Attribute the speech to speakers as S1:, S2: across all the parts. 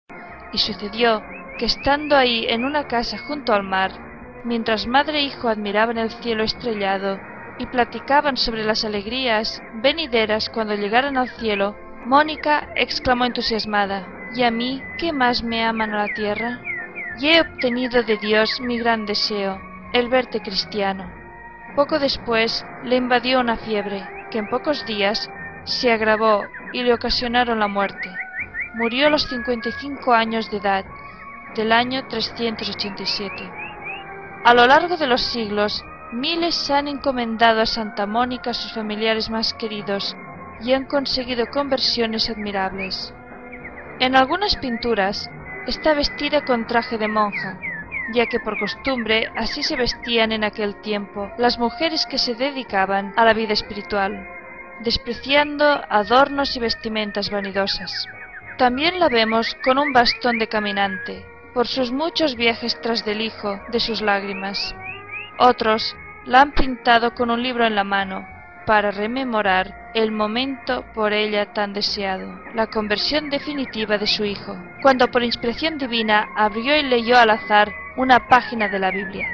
S1: Y sucedió que estando ahí en una casa junto al mar, mientras madre e hijo admiraban el cielo estrellado y platicaban sobre las alegrías venideras cuando llegaran al cielo, Mónica exclamó entusiasmada: ¿Y a mí qué más me aman a la tierra? Y he obtenido de Dios mi gran deseo, el verte cristiano. Poco después le invadió una fiebre, que en pocos días se agravó y le ocasionaron la muerte. Murió a los 55 años de edad, del año 387. A lo largo de los siglos, miles han encomendado a Santa Mónica a sus familiares más queridos y han conseguido conversiones admirables. En algunas pinturas está vestida con traje de monja, ya que por costumbre así se vestían en aquel tiempo las mujeres que se dedicaban a la vida espiritual, despreciando adornos y vestimentas vanidosas. También la vemos con un bastón de caminante, por sus muchos viajes tras del hijo de sus lágrimas. Otros la han pintado con un libro en la mano, para rememorar el momento por ella tan deseado, la conversión definitiva de su hijo, cuando por inspiración divina abrió y leyó al azar una página de la Biblia.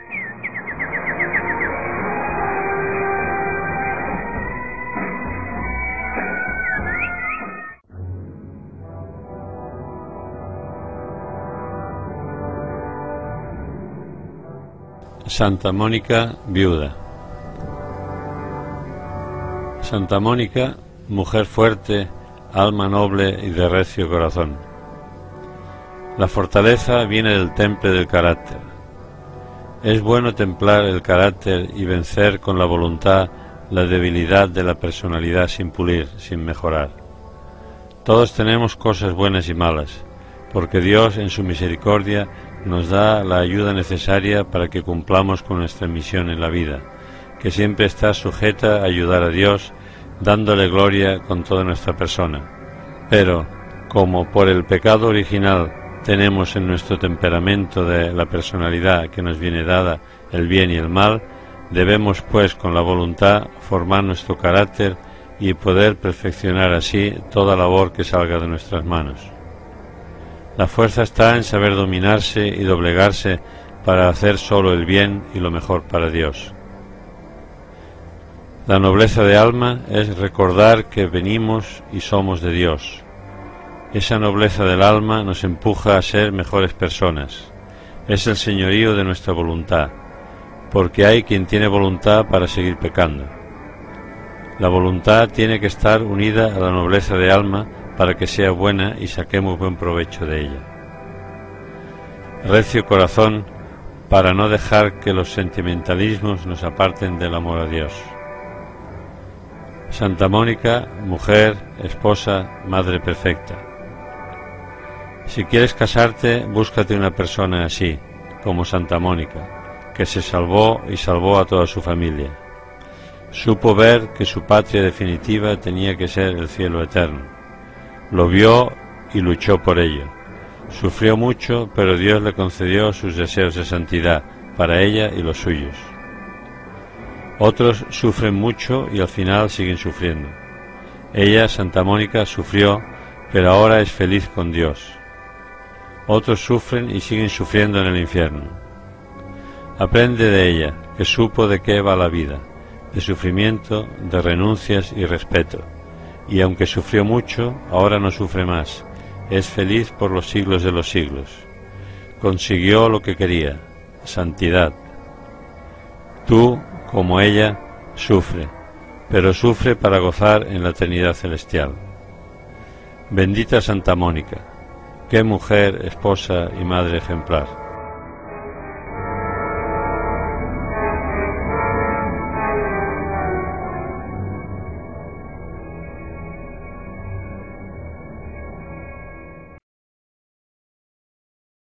S2: Santa Mónica, viuda. Santa Mónica, mujer fuerte, alma noble y de recio corazón. La fortaleza viene del temple del carácter. Es bueno templar el carácter y vencer con la voluntad la debilidad de la personalidad sin pulir, sin mejorar. Todos tenemos cosas buenas y malas, porque Dios en su misericordia nos da la ayuda necesaria para que cumplamos con nuestra misión en la vida, que siempre está sujeta a ayudar a Dios, dándole gloria con toda nuestra persona. Pero, como por el pecado original tenemos en nuestro temperamento de la personalidad que nos viene dada el bien y el mal, debemos pues con la voluntad formar nuestro carácter y poder perfeccionar así toda labor que salga de nuestras manos. La fuerza está en saber dominarse y doblegarse para hacer solo el bien y lo mejor para Dios. La nobleza de alma es recordar que venimos y somos de Dios. Esa nobleza del alma nos empuja a ser mejores personas. Es el señorío de nuestra voluntad, porque hay quien tiene voluntad para seguir pecando. La voluntad tiene que estar unida a la nobleza de alma para que sea buena y saquemos buen provecho de ella. Recio corazón para no dejar que los sentimentalismos nos aparten del amor a Dios. Santa Mónica, mujer, esposa, madre perfecta. Si quieres casarte, búscate una persona así, como Santa Mónica, que se salvó y salvó a toda su familia. Supo ver que su patria definitiva tenía que ser el cielo eterno. Lo vio y luchó por ello. Sufrió mucho, pero Dios le concedió sus deseos de santidad para ella y los suyos. Otros sufren mucho y al final siguen sufriendo. Ella, Santa Mónica, sufrió, pero ahora es feliz con Dios. Otros sufren y siguen sufriendo en el infierno. Aprende de ella, que supo de qué va la vida, de sufrimiento, de renuncias y respeto. Y aunque sufrió mucho, ahora no sufre más, es feliz por los siglos de los siglos. Consiguió lo que quería, santidad. Tú, como ella, sufre, pero sufre para gozar en la eternidad celestial. Bendita Santa Mónica, qué mujer, esposa y madre ejemplar.